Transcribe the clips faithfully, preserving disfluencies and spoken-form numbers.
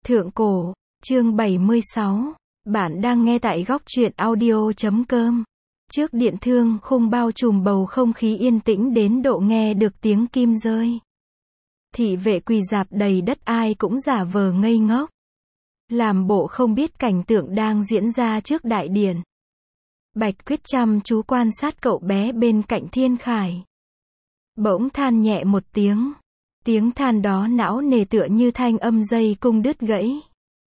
Thượng cổ, chương bảy mươi sáu. Bạn đang nghe tại góc truyện audio chấm com. Trước điện thương khung bao trùm bầu không khí yên tĩnh đến độ nghe được tiếng kim rơi. Thị vệ quỳ rạp đầy đất, ai cũng giả vờ ngây ngốc, làm bộ không biết cảnh tượng đang diễn ra trước đại điện. Bạch Quyết chăm chú quan sát cậu bé bên cạnh Thiên Khải. Bỗng than nhẹ một tiếng. Tiếng than đó não nề tựa như thanh âm dây cung đứt gãy.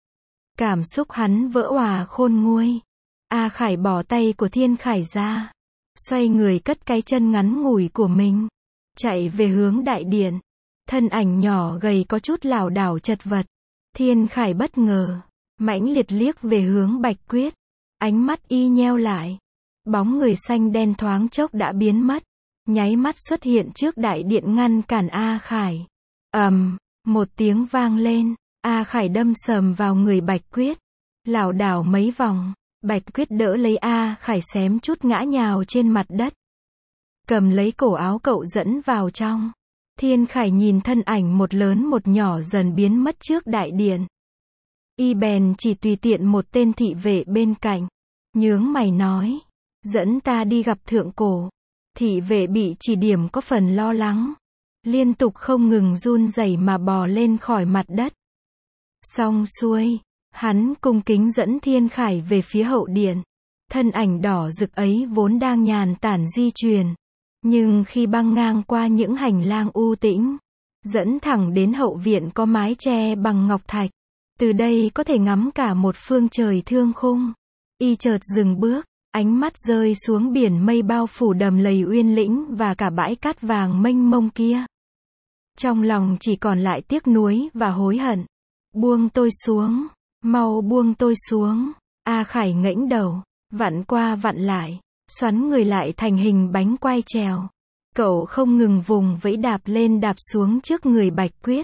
Cảm xúc hắn vỡ òa khôn nguôi. A Khải bỏ tay của Thiên Khải ra, xoay người cất cái chân ngắn ngủi của mình, chạy về hướng đại điện. Thân ảnh nhỏ gầy có chút lảo đảo chật vật. Thiên Khải bất ngờ, mãnh liệt liếc về hướng Bạch Quyết. Ánh mắt y nheo lại. Bóng người xanh đen thoáng chốc đã biến mất, nháy mắt xuất hiện trước đại điện ngăn cản A Khải. Ầm, um, một tiếng vang lên, A Khải đâm sầm vào người Bạch Quyết, lảo đảo mấy vòng. Bạch Quyết đỡ lấy A Khải xém chút ngã nhào trên mặt đất, cầm lấy cổ áo cậu dẫn vào trong. Thiên Khải nhìn thân ảnh một lớn một nhỏ dần biến mất trước đại điện. Y bèn chỉ tùy tiện một tên thị vệ bên cạnh, nhướng mày nói, dẫn ta đi gặp thượng cổ. Thị vệ bị chỉ điểm có phần lo lắng, liên tục không ngừng run rẩy mà bò lên khỏi mặt đất. Xong xuôi, hắn cung kính dẫn Thiên Khải về phía hậu điện. Thân ảnh đỏ rực ấy vốn đang nhàn tản di chuyển, nhưng khi băng ngang qua những hành lang u tĩnh, dẫn thẳng đến hậu viện có mái che bằng ngọc thạch. Từ đây có thể ngắm cả một phương trời thương khung. Y chợt dừng bước, ánh mắt rơi xuống biển mây bao phủ đầm lầy Uyên Lĩnh và cả bãi cát vàng mênh mông kia. Trong lòng chỉ còn lại tiếc nuối và hối hận. Buông tôi xuống, mau buông tôi xuống. A Khải ngẩng đầu, vặn qua vặn lại, xoắn người lại thành hình bánh quai trèo. Cậu không ngừng vùng vẫy đạp lên đạp xuống trước người Bạch Quyết.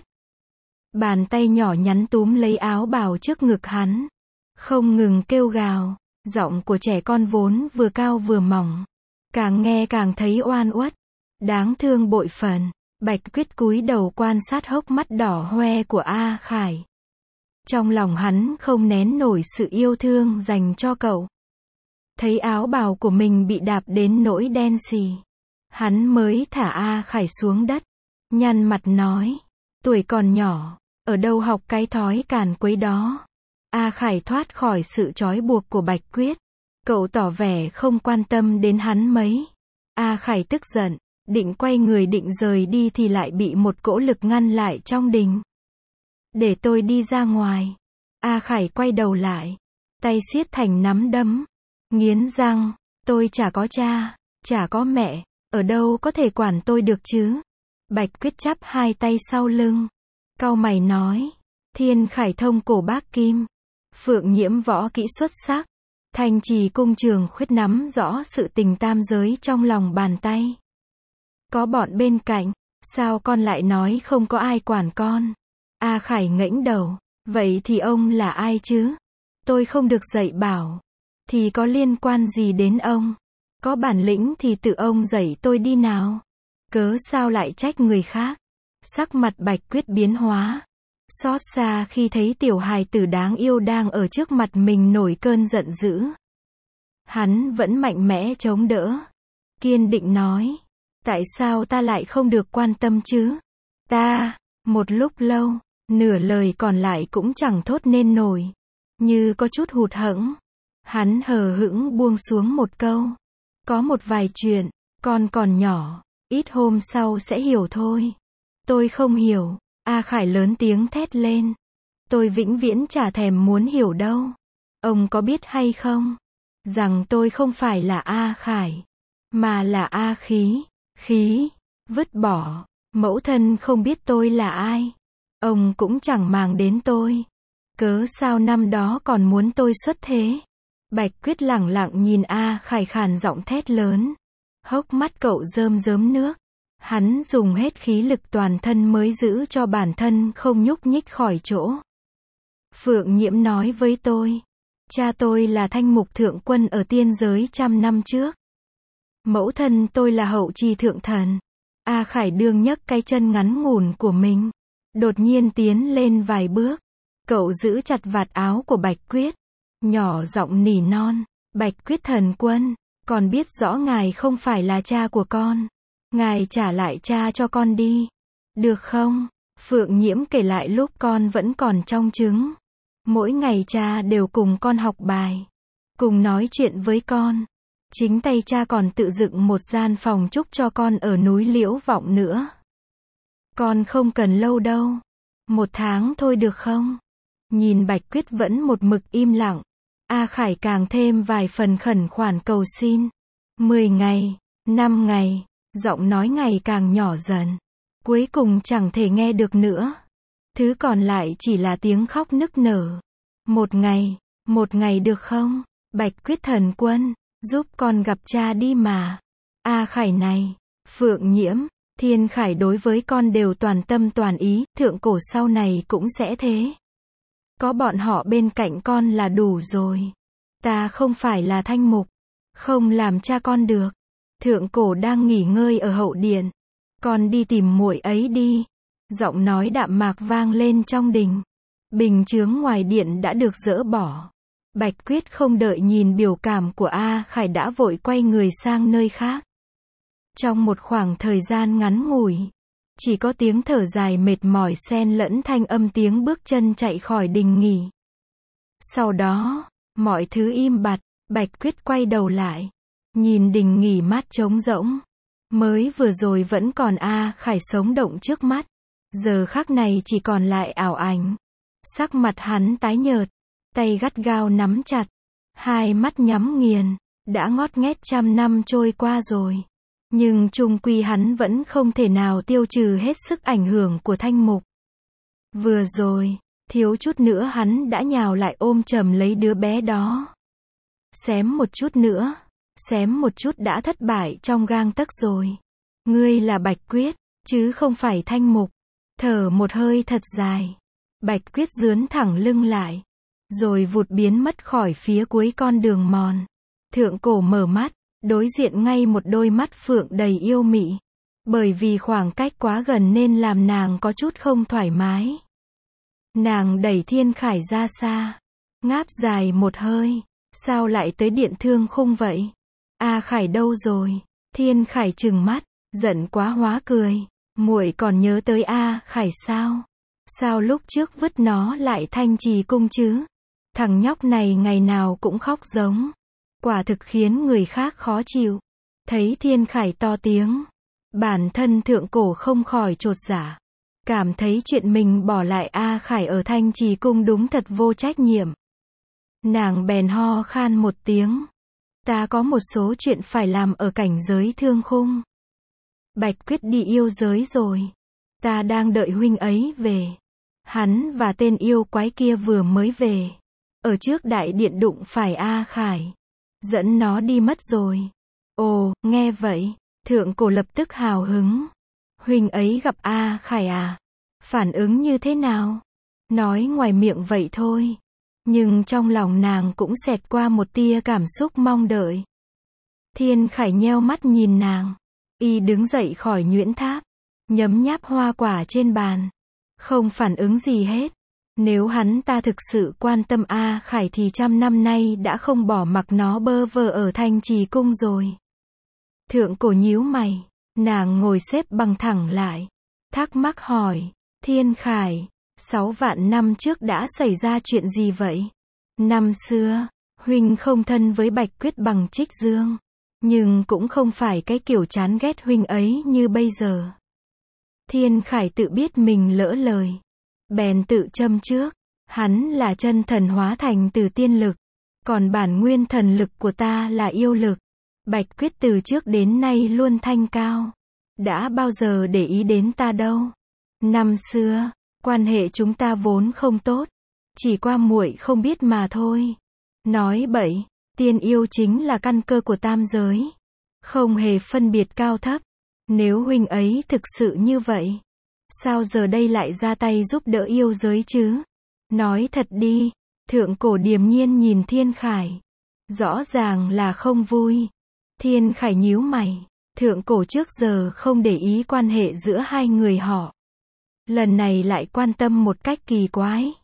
Bàn tay nhỏ nhắn túm lấy áo bào trước ngực hắn, không ngừng kêu gào. Giọng của trẻ con vốn vừa cao vừa mỏng, càng nghe càng thấy oan uất, đáng thương bội phần. Bạch Quyết cúi đầu quan sát hốc mắt đỏ hoe của A Khải. Trong lòng hắn không nén nổi sự yêu thương dành cho cậu. Thấy áo bào của mình bị đạp đến nỗi đen xì, hắn mới thả A Khải xuống đất, nhăn mặt nói, tuổi còn nhỏ, ở đâu học cái thói càn quấy đó. A Khải thoát khỏi sự trói buộc của Bạch Quyết. Cậu tỏ vẻ không quan tâm đến hắn mấy. A Khải tức giận, định quay người định rời đi thì lại bị một cỗ lực ngăn lại trong đình. Để tôi đi ra ngoài. A Khải quay đầu lại, tay siết thành nắm đấm, nghiến răng, tôi chả có cha, chả có mẹ, ở đâu có thể quản tôi được chứ. Bạch Quyết chắp hai tay sau lưng, cau mày nói, Thiên Khải thông cổ bác kim, Phượng Nhiễm võ kỹ xuất sắc, Thanh Trì cung Trường Khuyết nắm rõ sự tình tam giới trong lòng bàn tay. Có bọn bên cạnh, sao con lại nói không có ai quản con? A Khải ngẩng đầu, vậy thì ông là ai chứ? Tôi không được dạy bảo, thì có liên quan gì đến ông? Có bản lĩnh thì tự ông dạy tôi đi nào. Cớ sao lại trách người khác? Sắc mặt Bạch Quyết biến hóa, xót xa khi thấy tiểu hài tử đáng yêu đang ở trước mặt mình nổi cơn giận dữ. Hắn vẫn mạnh mẽ chống đỡ, kiên định nói, tại sao ta lại không được quan tâm chứ? Ta, một lúc lâu, nửa lời còn lại cũng chẳng thốt nên nổi, như có chút hụt hẫng. Hắn hờ hững buông xuống một câu, có một vài chuyện, con còn nhỏ, ít hôm sau sẽ hiểu thôi. Tôi không hiểu. A Khải lớn tiếng thét lên, tôi vĩnh viễn chả thèm muốn hiểu đâu. Ông có biết hay không, rằng tôi không phải là A Khải, mà là A Khí. Khí, vứt bỏ, mẫu thân không biết tôi là ai, ông cũng chẳng màng đến tôi. Cớ sao năm đó còn muốn tôi xuất thế? Bạch Quyết lẳng lặng nhìn A Khải khàn giọng thét lớn, hốc mắt cậu rơm rớm nước. Hắn dùng hết khí lực toàn thân mới giữ cho bản thân không nhúc nhích khỏi chỗ. Phượng Nhiễm nói với tôi, cha tôi là Thanh Mục Thượng Quân ở tiên giới trăm năm trước. Mẫu thân tôi là Hậu Trì Thượng Thần. A Khải đương nhấc cái chân ngắn ngủn của mình, đột nhiên tiến lên vài bước, Cậu giữ chặt vạt áo của Bạch Quyết, nhỏ giọng nỉ non, Bạch Quyết thần quân, con biết rõ ngài không phải là cha của con. Ngài trả lại cha cho con đi. Được không? Phượng Nhiễm kể lại lúc con vẫn còn trong trứng. Mỗi ngày cha đều cùng con học bài, cùng nói chuyện với con. Chính tay cha còn tự dựng một gian phòng trúc cho con ở núi Liễu Vọng nữa. Con không cần lâu đâu. Một tháng thôi được không? Nhìn Bạch Quyết vẫn một mực im lặng, A Khải càng thêm vài phần khẩn khoản cầu xin. Mười ngày, năm ngày, giọng nói ngày càng nhỏ dần. Cuối cùng chẳng thể nghe được nữa. Thứ còn lại chỉ là tiếng khóc nức nở. Một ngày, một ngày được không? Bạch Quyết thần quân, giúp con gặp cha đi mà. A Khải này, Phượng Nhiễm, Thiên Khải đối với con đều toàn tâm toàn ý, thượng cổ sau này cũng sẽ thế. Có bọn họ bên cạnh con là đủ rồi. Ta không phải là Thanh Mục, không làm cha con được. Thượng cổ đang nghỉ ngơi ở hậu điện. Con đi tìm muội ấy đi. Giọng nói đạm mạc vang lên trong đình. Bình chướng ngoài điện đã được dỡ bỏ. Bạch Quyết không đợi nhìn biểu cảm của A Khải đã vội quay người sang nơi khác. Trong một khoảng thời gian ngắn ngủi, chỉ có tiếng thở dài mệt mỏi xen lẫn thanh âm tiếng bước chân chạy khỏi đình nghỉ. Sau đó, mọi thứ im bặt, Bạch Quyết quay đầu lại, nhìn đình nghỉ mát trống rỗng. Mới vừa rồi vẫn còn A Khải sống động trước mắt, giờ khắc này chỉ còn lại ảo ảnh. Sắc mặt hắn tái nhợt, tay gắt gao nắm chặt, hai mắt nhắm nghiền, đã ngót nghét trăm năm trôi qua rồi. Nhưng chung quy hắn vẫn không thể nào tiêu trừ hết sức ảnh hưởng của Thanh Mục. Vừa rồi, thiếu chút nữa hắn đã nhào lại ôm chầm lấy đứa bé đó. Xém một chút nữa, xém một chút đã thất bại trong gang tấc rồi. Ngươi là Bạch Quyết, chứ không phải Thanh Mục. Thở một hơi thật dài, Bạch Quyết dướn thẳng lưng lại, rồi vụt biến mất khỏi phía cuối con đường mòn. Thượng cổ mở mắt, đối diện ngay một đôi mắt phượng đầy yêu mị. Bởi vì khoảng cách quá gần nên làm nàng có chút không thoải mái. Nàng đẩy Thiên Khải ra xa, ngáp dài một hơi. Sao lại tới Điện Thương Khung vậy? A Khải đâu rồi? Thiên Khải trừng mắt, giận quá hóa cười. Muội còn nhớ tới A Khải sao? Sao lúc trước vứt nó lại Thanh Trì Cung chứ? Thằng nhóc này ngày nào cũng khóc giống. Quả thực khiến người khác khó chịu. Thấy Thiên Khải to tiếng, bản thân thượng cổ không khỏi chột dạ. Cảm thấy chuyện mình bỏ lại A Khải ở Thanh Trì Cung đúng thật vô trách nhiệm. Nàng bèn ho khan một tiếng. Ta có một số chuyện phải làm ở cảnh giới Thương Khung. Bạch Quyết đi yêu giới rồi. Ta đang đợi huynh ấy về. Hắn và tên yêu quái kia vừa mới về. Ở trước đại điện đụng phải A Khải. Dẫn nó đi mất rồi. Ồ, nghe vậy, thượng cổ lập tức hào hứng. Huynh ấy gặp A Khải à? Phản ứng như thế nào? Nói ngoài miệng vậy thôi. Nhưng trong lòng nàng cũng xẹt qua một tia cảm xúc mong đợi. Thiên Khải nheo mắt nhìn nàng. Y đứng dậy khỏi nhuyễn tháp, nhấm nháp hoa quả trên bàn. Không phản ứng gì hết. Nếu hắn ta thực sự quan tâm A Khải thì trăm năm nay đã không bỏ mặc nó bơ vơ ở Thanh Trì Cung rồi. Thượng cổ nhíu mày, nàng ngồi xếp bằng thẳng lại, thắc mắc hỏi, Thiên Khải, sáu vạn năm trước đã xảy ra chuyện gì vậy? Năm xưa, huynh không thân với Bạch Quyết bằng Trích Dương, nhưng cũng không phải cái kiểu chán ghét huynh ấy như bây giờ. Thiên Khải tự biết mình lỡ lời, bèn tự châm trước, hắn là chân thần hóa thành từ tiên lực, còn bản nguyên thần lực của ta là yêu lực. Bạch Quyết từ trước đến nay luôn thanh cao, đã bao giờ để ý đến ta đâu. Năm xưa, quan hệ chúng ta vốn không tốt, chỉ qua muội không biết mà thôi. Nói bậy, tiên yêu chính là căn cơ của tam giới, không hề phân biệt cao thấp. Nếu huynh ấy thực sự như vậy, sao giờ đây lại ra tay giúp đỡ yêu giới chứ? Nói thật đi. Thượng cổ điềm nhiên nhìn Thiên Khải, rõ ràng là không vui. Thiên Khải nhíu mày, thượng cổ trước giờ không để ý quan hệ giữa hai người họ, lần này lại quan tâm một cách kỳ quái.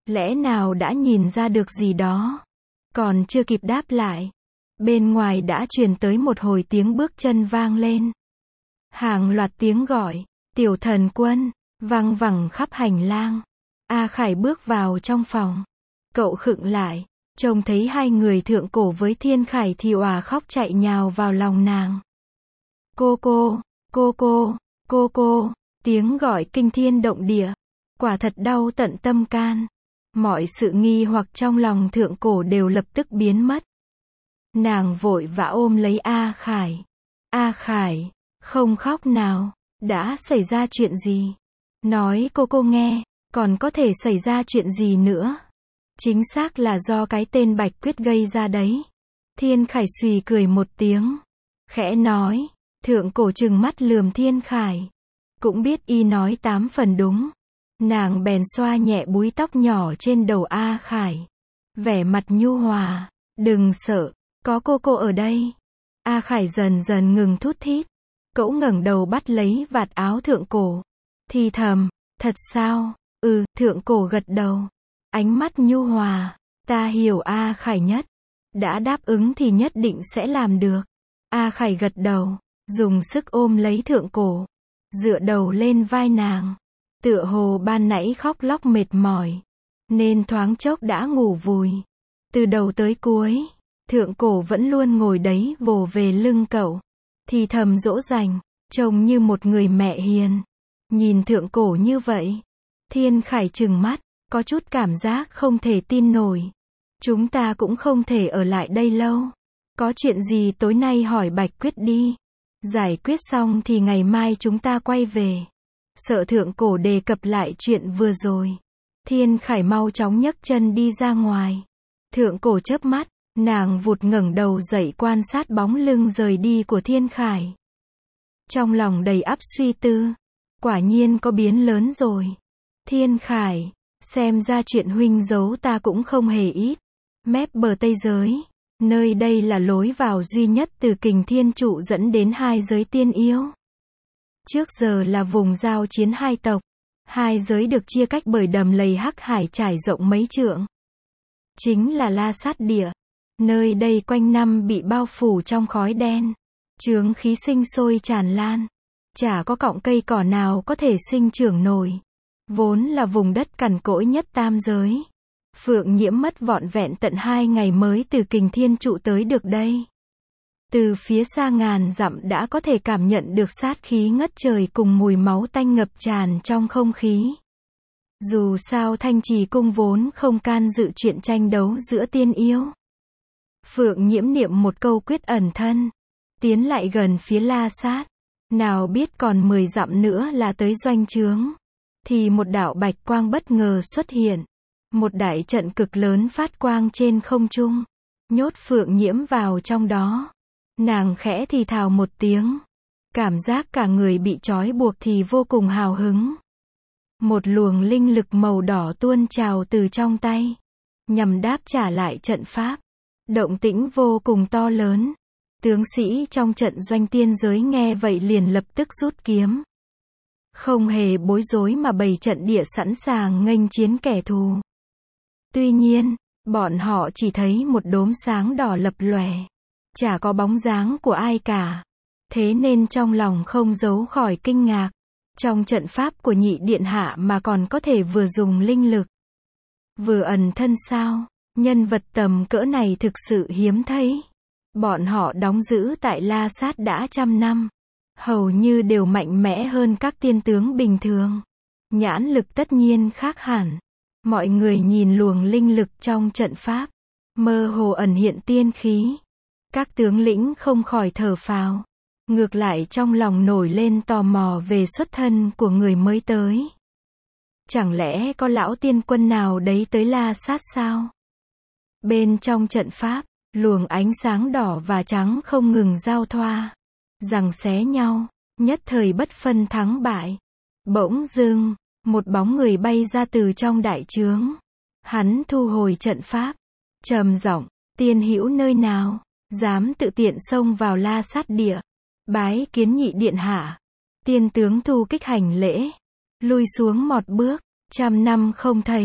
lẽ nào đã nhìn ra được gì đó. Còn chưa kịp đáp lại, bên ngoài đã truyền tới một hồi tiếng bước chân vang lên. Hàng loạt tiếng gọi, tiểu thần quân, vang vẳng khắp hành lang. A Khải bước vào trong phòng. Cậu khựng lại, trông thấy hai người thượng cổ với Thiên Khải thì òa khóc chạy nhào vào lòng nàng. Cô cô, cô cô, cô cô, tiếng gọi kinh thiên động địa, quả thật đau tận tâm can. Mọi sự nghi hoặc trong lòng thượng cổ đều lập tức biến mất. Nàng vội vã ôm lấy A Khải. A Khải, không khóc nào, đã xảy ra chuyện gì? Nói cô cô nghe, còn có thể xảy ra chuyện gì nữa? Chính xác là do cái tên Bạch Quyết gây ra đấy. Thiên Khải xùy cười một tiếng, khẽ nói. Thượng cổ trừng mắt lườm Thiên Khải, cũng biết y nói tám phần đúng. Nàng bèn xoa nhẹ búi tóc nhỏ trên đầu A Khải, vẻ mặt nhu hòa. Đừng sợ, có cô cô ở đây. A Khải dần dần ngừng thút thít. Cậu ngẩng đầu bắt lấy vạt áo thượng cổ, thì thầm, thật sao? Ừ, thượng cổ gật đầu, ánh mắt nhu hòa. Ta hiểu A Khải nhất, đã đáp ứng thì nhất định sẽ làm được. A Khải gật đầu, dùng sức ôm lấy thượng cổ, dựa đầu lên vai nàng. Tựa hồ ban nãy khóc lóc mệt mỏi, nên thoáng chốc đã ngủ vùi. Từ đầu tới cuối, thượng cổ vẫn luôn ngồi đấy vồ về lưng cậu, thì thầm dỗ dành, trông như một người mẹ hiền. Nhìn thượng cổ như vậy, Thiên Khải trừng mắt, có chút cảm giác không thể tin nổi. Chúng ta cũng không thể ở lại đây lâu. Có chuyện gì tối nay hỏi Bạch Quyết đi. Giải quyết xong thì ngày mai chúng ta quay về. Sợ thượng cổ đề cập lại chuyện vừa rồi. Thiên Khải mau chóng nhấc chân đi ra ngoài. Thượng cổ chớp mắt, nàng vụt ngẩng đầu dậy quan sát bóng lưng rời đi của Thiên Khải. Trong lòng đầy ắp suy tư, quả nhiên có biến lớn rồi. Thiên Khải, xem ra chuyện huynh giấu ta cũng không hề ít. Mép bờ Tây giới, nơi đây là lối vào duy nhất từ Kình Thiên Trụ dẫn đến hai giới tiên yêu. Trước giờ là vùng giao chiến hai tộc, hai giới được chia cách bởi đầm lầy Hắc Hải trải rộng mấy trượng. Chính là La Sát Địa. Nơi đây quanh năm bị bao phủ trong khói đen, chướng khí sinh sôi tràn lan. Chả có cọng cây cỏ nào có thể sinh trưởng nổi. Vốn là vùng đất cằn cỗi nhất tam giới. Phượng Nhiễm mất vỏn vẹn tận hai ngày mới từ Kình Thiên Trụ tới được đây. Từ phía xa ngàn dặm đã có thể cảm nhận được sát khí ngất trời cùng mùi máu tanh ngập tràn trong không khí. Dù sao Thanh Trì Cung vốn không can dự chuyện tranh đấu giữa tiên yêu. Phượng Nhiễm niệm một câu quyết ẩn thân, tiến lại gần phía La Sát. Nào biết còn mười dặm nữa là tới doanh trướng, thì một đạo bạch quang bất ngờ xuất hiện. Một đại trận cực lớn phát quang trên không trung, nhốt Phượng Nhiễm vào trong đó. Nàng khẽ thì thào một tiếng, cảm giác cả người bị trói buộc thì vô cùng hào hứng. Một luồng linh lực màu đỏ tuôn trào từ trong tay, nhằm đáp trả lại trận pháp. Động tĩnh vô cùng to lớn. Tướng sĩ trong trận doanh tiên giới nghe vậy liền lập tức rút kiếm. Không hề bối rối mà bày trận địa sẵn sàng nghênh chiến kẻ thù. Tuy nhiên, bọn họ chỉ thấy một đốm sáng đỏ lập lòe, chả có bóng dáng của ai cả. Thế nên trong lòng không giấu khỏi kinh ngạc. Trong trận pháp của nhị điện hạ mà còn có thể vừa dùng linh lực, vừa ẩn thân sao? Nhân vật tầm cỡ này thực sự hiếm thấy. Bọn họ đóng giữ tại La Sát đã trăm năm, hầu như đều mạnh mẽ hơn các tiên tướng bình thường. Nhãn lực tất nhiên khác hẳn. Mọi người nhìn luồng linh lực trong trận pháp, mơ hồ ẩn hiện tiên khí. Các tướng lĩnh không khỏi thở phào. Ngược lại trong lòng nổi lên tò mò về xuất thân của người mới tới. Chẳng lẽ có lão tiên quân nào đấy tới La Sát sao? Bên trong trận pháp, luồng ánh sáng đỏ và trắng không ngừng giao thoa, giằng xé nhau, nhất thời bất phân thắng bại. Bỗng dưng, một bóng người bay ra từ trong đại trướng. Hắn thu hồi trận pháp, trầm giọng, tiên hữu nơi nào, dám tự tiện xông vào La Sát Địa. Bái kiến nhị điện hạ. Tiên tướng thu kích hành lễ, lui xuống một bước, trăm năm không thấy,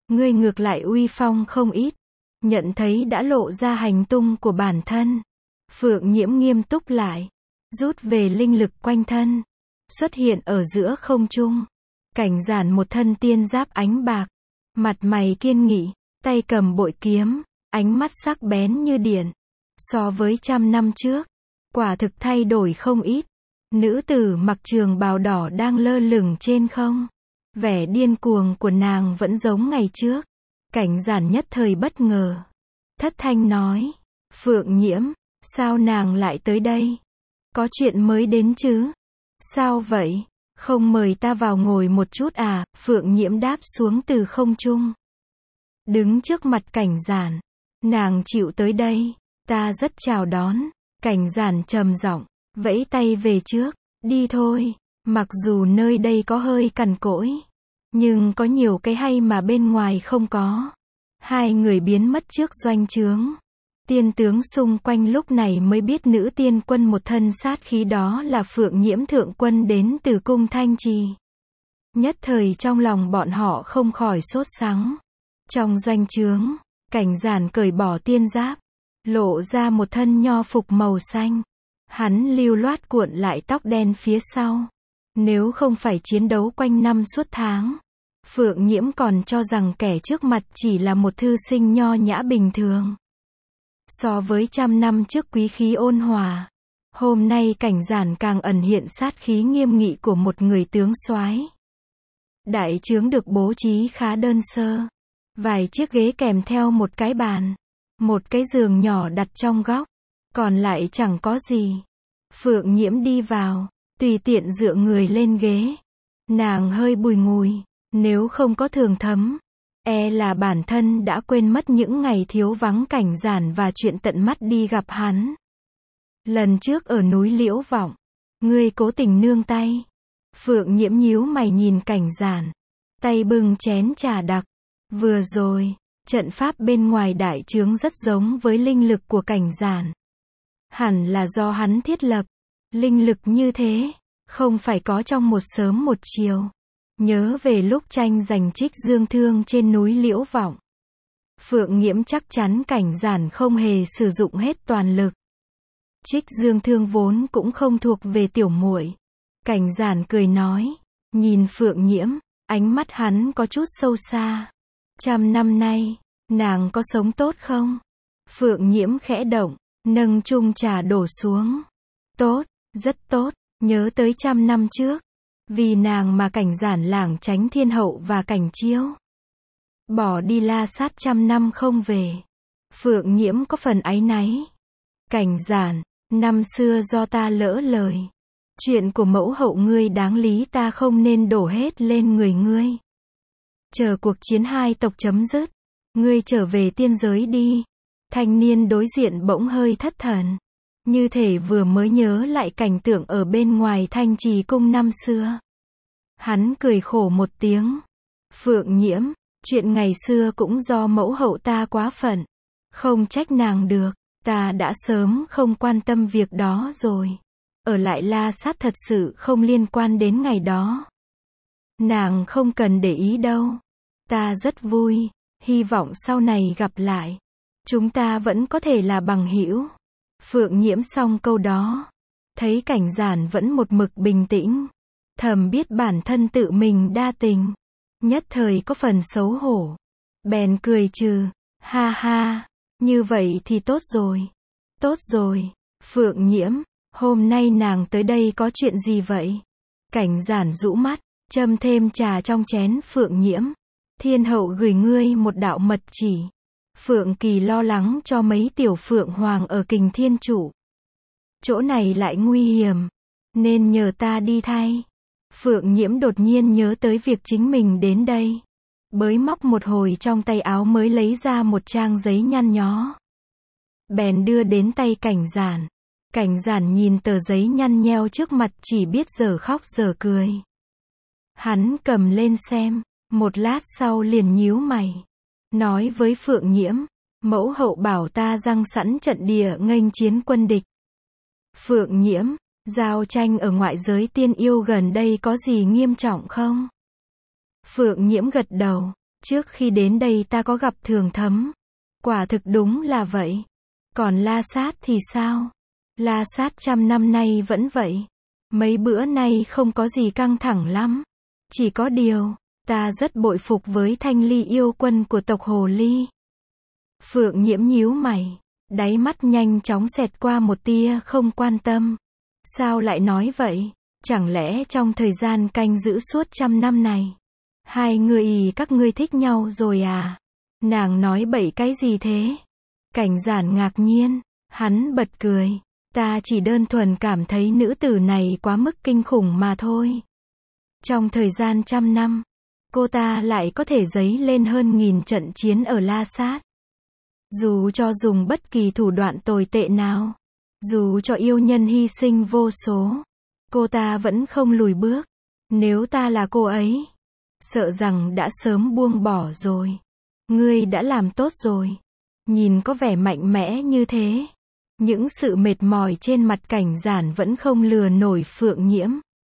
ngươi ngược lại uy phong không ít. Nhận thấy đã lộ ra hành tung của bản thân, Phượng Nhiễm nghiêm túc lại, rút về linh lực quanh thân, xuất hiện ở giữa không trung. Cảnh Giản một thân tiên giáp ánh bạc, mặt mày kiên nghị, tay cầm bội kiếm, ánh mắt sắc bén như điện. So với trăm năm trước, quả thực thay đổi không ít. Nữ tử mặc trường bào đỏ đang lơ lửng trên không. Vẻ điên cuồng của nàng vẫn giống ngày trước. Cảnh Giản nhất thời bất ngờ. Thất thanh nói, Phượng Nhiễm, sao nàng lại tới đây? Có chuyện mới đến chứ? Sao vậy? Không mời ta vào ngồi một chút à? Phượng Nhiễm đáp xuống từ không trung. Đứng trước mặt Cảnh Giản. Nàng chịu tới đây. Ta rất chào đón. Cảnh Giản trầm giọng, vẫy tay về trước. Đi thôi. Mặc dù nơi đây có hơi cằn cỗi, nhưng có nhiều cái hay mà bên ngoài không có. Hai người biến mất trước doanh trướng. Tiên tướng xung quanh lúc này mới biết nữ tiên quân một thân sát khí đó là Phượng Nhiễm thượng quân đến từ cung Thanh Trì. Nhất thời trong lòng bọn họ không khỏi sốt sắng. Trong doanh trướng, Cảnh Giản cởi bỏ tiên giáp, lộ ra một thân nho phục màu xanh. Hắn lưu loát cuộn lại tóc đen phía sau. Nếu không phải chiến đấu quanh năm suốt tháng, Phượng Nhiễm còn cho rằng kẻ trước mặt chỉ là một thư sinh nho nhã bình thường. So với trăm năm trước quý khí ôn hòa, hôm nay Cảnh Giản càng ẩn hiện sát khí nghiêm nghị của một người tướng soái. Đại trướng được bố trí khá đơn sơ. Vài chiếc ghế kèm theo một cái bàn. Một cái giường nhỏ đặt trong góc. Còn lại chẳng có gì. Phượng Nhiễm đi vào, tùy tiện dựa người lên ghế. Nàng hơi bùi ngùi, nếu không có Thường Thấm, e là bản thân đã quên mất những ngày thiếu vắng Cảnh Giản và chuyện tận mắt đi gặp hắn. Lần trước ở núi Liễu Vọng, ngươi cố tình nương tay. Phượng Nhiễm nhíu mày nhìn Cảnh Giản, tay bưng chén trà đặc. Vừa rồi, trận pháp bên ngoài đại trướng rất giống với linh lực của Cảnh Giản. Hẳn là do hắn thiết lập. Linh lực như thế, không phải có trong một sớm một chiều. Nhớ về lúc tranh giành Trích Dương Thương trên núi Liễu Vọng. Phượng Nhiễm chắc chắn Cảnh Giản không hề sử dụng hết toàn lực. Trích Dương Thương vốn cũng không thuộc về tiểu muội. Cảnh Giản cười nói, nhìn Phượng Nhiễm, ánh mắt hắn có chút sâu xa. Trăm năm nay, nàng có sống tốt không? Phượng Nhiễm khẽ động, nâng chung trà đổ xuống. Tốt, rất tốt, nhớ tới trăm năm trước. Vì nàng mà Cảnh Giản lảng tránh thiên hậu và Cảnh Chiêu. Bỏ đi La Sát trăm năm không về. Phượng Nhiễm có phần áy náy. Cảnh Giản, năm xưa do ta lỡ lời. Chuyện của mẫu hậu ngươi đáng lý ta không nên đổ hết lên người ngươi. Chờ cuộc chiến hai tộc chấm dứt, ngươi trở về tiên giới đi. Thanh niên đối diện bỗng hơi thất thần. Như thể vừa mới nhớ lại cảnh tượng ở bên ngoài Thanh Trì cung năm xưa. Hắn cười khổ một tiếng. Phượng Nhiễm, chuyện ngày xưa cũng do mẫu hậu ta quá phận. Không trách nàng được, ta đã sớm không quan tâm việc đó rồi. Ở lại La Sát thật sự không liên quan đến ngày đó. Nàng không cần để ý đâu. Ta rất vui, hy vọng sau này gặp lại. Chúng ta vẫn có thể là bằng hữu. Phượng Nhiễm xong câu đó, thấy Cảnh Giản vẫn một mực bình tĩnh, thầm biết bản thân tự mình đa tình, nhất thời có phần xấu hổ. Bèn cười trừ, ha ha, như vậy thì tốt rồi. Tốt rồi, Phượng Nhiễm, hôm nay nàng tới đây có chuyện gì vậy? Cảnh Giản rũ mắt, châm thêm trà trong chén. Phượng Nhiễm, thiên hậu gửi ngươi một đạo mật chỉ. Phượng Kỳ lo lắng cho mấy tiểu phượng hoàng ở Kình Thiên Trụ. Chỗ này lại nguy hiểm, nên nhờ ta đi thay. Phượng Nhiễm đột nhiên nhớ tới việc chính mình đến đây. Bới móc một hồi trong tay áo mới lấy ra một trang giấy nhăn nhó. Bèn đưa đến tay Cảnh Giản. Cảnh Giản nhìn tờ giấy nhăn nheo trước mặt chỉ biết giờ khóc giờ cười. Hắn cầm lên xem, một lát sau liền nhíu mày. Nói với Phượng Nhiễm, mẫu hậu bảo ta răng sẵn trận địa nghênh chiến quân địch. Phượng Nhiễm, giao tranh ở ngoại giới tiên yêu gần đây có gì nghiêm trọng không? Phượng Nhiễm gật đầu, Trước khi đến đây ta có gặp Thường Thấm. Quả thực đúng là vậy. Còn La Sát thì sao? La Sát trăm năm nay vẫn vậy. Mấy bữa nay không có gì căng thẳng lắm. Chỉ có điều, ta rất bội phục với Thanh Ly yêu quân của tộc Hồ Ly. Phượng Nhiễm nhíu mày, đáy mắt nhanh chóng xẹt qua một tia không quan tâm. Sao lại nói vậy? Chẳng lẽ trong thời gian canh giữ suốt trăm năm này, hai người ì các ngươi thích nhau rồi à? Nàng nói bậy cái gì thế? Cảnh Giản ngạc nhiên, hắn bật cười. Ta chỉ đơn thuần cảm thấy nữ tử này quá mức kinh khủng mà thôi. Trong thời gian trăm năm, cô ta lại có thể dấy lên hơn nghìn trận chiến ở La Sát. Dù cho dùng bất kỳ thủ đoạn tồi tệ nào, dù cho yêu nhân hy sinh vô số, cô ta vẫn không lùi bước. Nếu ta là cô ấy, sợ rằng đã sớm buông bỏ rồi. Ngươi đã làm tốt rồi. Nhìn có vẻ mạnh mẽ như thế. Những sự mệt mỏi trên mặt Cảnh Giản vẫn không lừa nổi Phượng Nhiễm.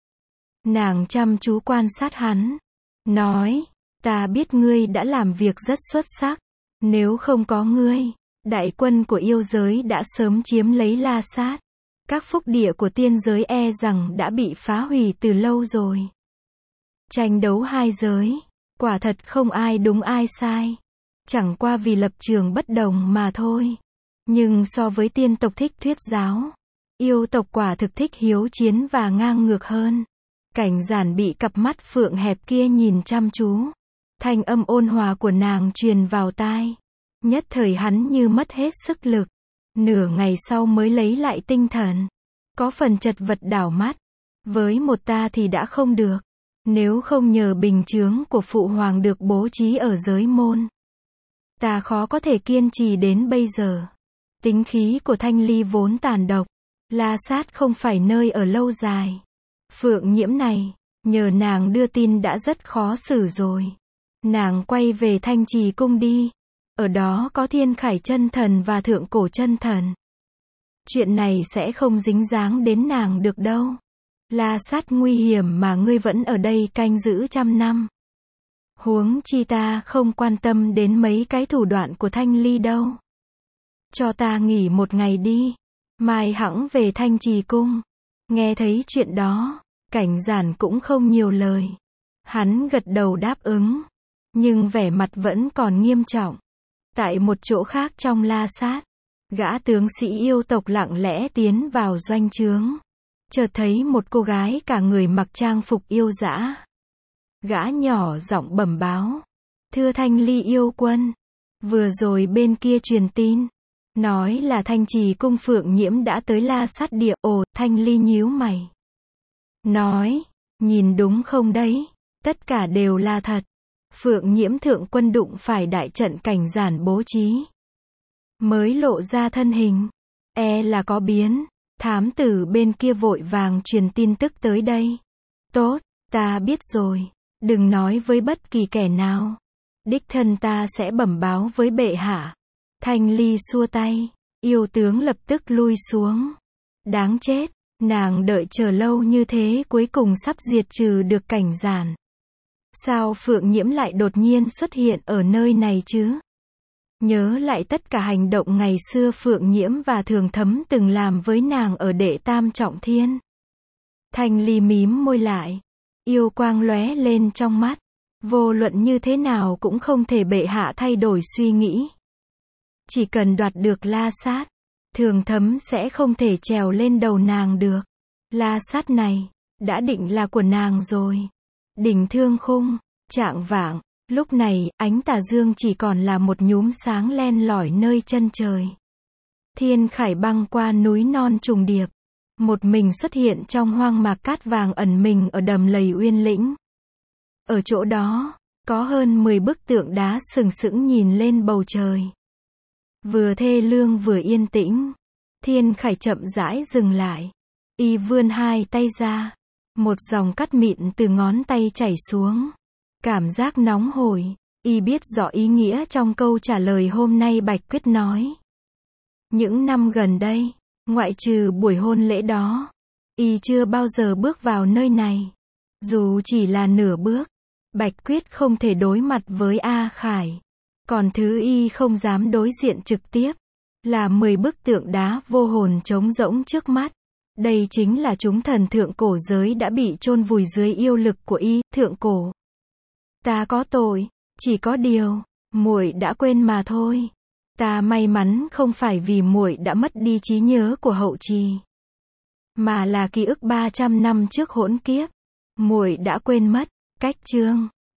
Nàng chăm chú quan sát hắn. Nói, ta biết ngươi đã làm việc rất xuất sắc. Nếu không có ngươi, đại quân của yêu giới đã sớm chiếm lấy La Sát. Các phúc địa của tiên giới e rằng đã bị phá hủy từ lâu rồi. Tranh đấu hai giới, quả thật không ai đúng ai sai. Chẳng qua vì lập trường bất đồng mà thôi. Nhưng so với tiên tộc thích thuyết giáo, yêu tộc quả thực thích hiếu chiến và ngang ngược hơn. Cảnh Giản bị cặp mắt phượng hẹp kia nhìn chăm chú. Thanh âm ôn hòa của nàng truyền vào tai. Nhất thời hắn như mất hết sức lực. Nửa ngày sau mới lấy lại tinh thần. Có phần chật vật đảo mắt. Với một ta thì đã không được. Nếu không nhờ bình chướng của phụ hoàng được bố trí ở giới môn, ta khó có thể kiên trì đến bây giờ. Tính khí của Thanh Ly vốn tàn độc. La Sát không phải nơi ở lâu dài. Phượng Nhiễm này, nhờ nàng đưa tin đã rất khó xử rồi. Nàng quay về Thanh Trì cung đi. Ở đó có Thiên Khải chân thần và Thượng Cổ chân thần. Chuyện này sẽ không dính dáng đến nàng được đâu. La Sát nguy hiểm mà ngươi vẫn ở đây canh giữ trăm năm. Huống chi ta không quan tâm đến mấy cái thủ đoạn của Thanh Ly đâu. Cho ta nghỉ một ngày đi. Mai hẵng về Thanh Trì cung. Nghe thấy chuyện đó, Cảnh Giản cũng không nhiều lời. Hắn gật đầu đáp ứng. Nhưng vẻ mặt vẫn còn nghiêm trọng. Tại một chỗ khác trong La Sát, gã tướng sĩ yêu tộc lặng lẽ tiến vào doanh trướng. Chợt thấy một cô gái cả người mặc trang phục yêu dã. Gã nhỏ giọng bẩm báo. Thưa Thanh Ly yêu quân. Vừa rồi bên kia truyền tin. Nói là Thanh Trì cung Phượng Nhiễm đã tới La Sát địa. Ồ, Thanh Ly nhíu mày. Nói, nhìn đúng không đấy? Tất cả đều là thật. Phượng Nhiễm thượng quân đụng phải đại trận Cảnh Giản bố trí. Mới lộ ra thân hình. E là có biến. Thám tử bên kia vội vàng truyền tin tức tới đây. Tốt, ta biết rồi. Đừng nói với bất kỳ kẻ nào. Đích thân ta sẽ bẩm báo với bệ hạ. Thanh Ly xua tay. Yêu tướng lập tức lui xuống. Đáng chết. Nàng đợi chờ lâu như thế cuối cùng sắp diệt trừ được Cảnh Giản. Sao Phượng Nhiễm lại đột nhiên xuất hiện ở nơi này chứ? Nhớ lại tất cả hành động ngày xưa Phượng Nhiễm và Thường Thấm từng làm với nàng ở Đệ Tam Trọng Thiên. Thanh Ly mím môi lại. Yêu quang lóe lên trong mắt. Vô luận như thế nào cũng không thể bệ hạ thay đổi suy nghĩ. Chỉ cần đoạt được La Sát, Thường Thấm sẽ không thể trèo lên đầu nàng được. La Sát này, đã định là của nàng rồi. Đỉnh Thương Khung, trạng vạng, lúc này, ánh tà dương chỉ còn là một nhúm sáng len lỏi nơi chân trời. Thiên Khải băng qua núi non trùng điệp. Một mình xuất hiện trong hoang mạc cát vàng ẩn mình ở đầm lầy Uyên Lĩnh. Ở chỗ đó, có hơn mười bức tượng đá sừng sững nhìn lên bầu trời. Vừa thê lương vừa yên tĩnh. Thiên Khải chậm rãi dừng lại. Y vươn hai tay ra. Một dòng cát mịn từ ngón tay chảy xuống. Cảm giác nóng hổi. Y biết rõ ý nghĩa trong câu trả lời hôm nay Bạch Quyết nói. Những năm gần đây, ngoại trừ buổi hôn lễ đó, Y chưa bao giờ bước vào nơi này. Dù chỉ là nửa bước. Bạch Quyết không thể đối mặt với A Khải. Còn thứ y không dám đối diện trực tiếp. Là mười bức tượng đá vô hồn trống rỗng trước mắt. Đây chính là chúng thần thượng cổ giới đã bị chôn vùi dưới yêu lực của y, thượng cổ. Ta có tội, chỉ có điều, muội đã quên mà thôi. Ta may mắn không phải vì muội đã mất đi trí nhớ của hậu trì, mà là ký ức ba trăm năm trước hỗn kiếp. Muội đã quên mất. Cách chương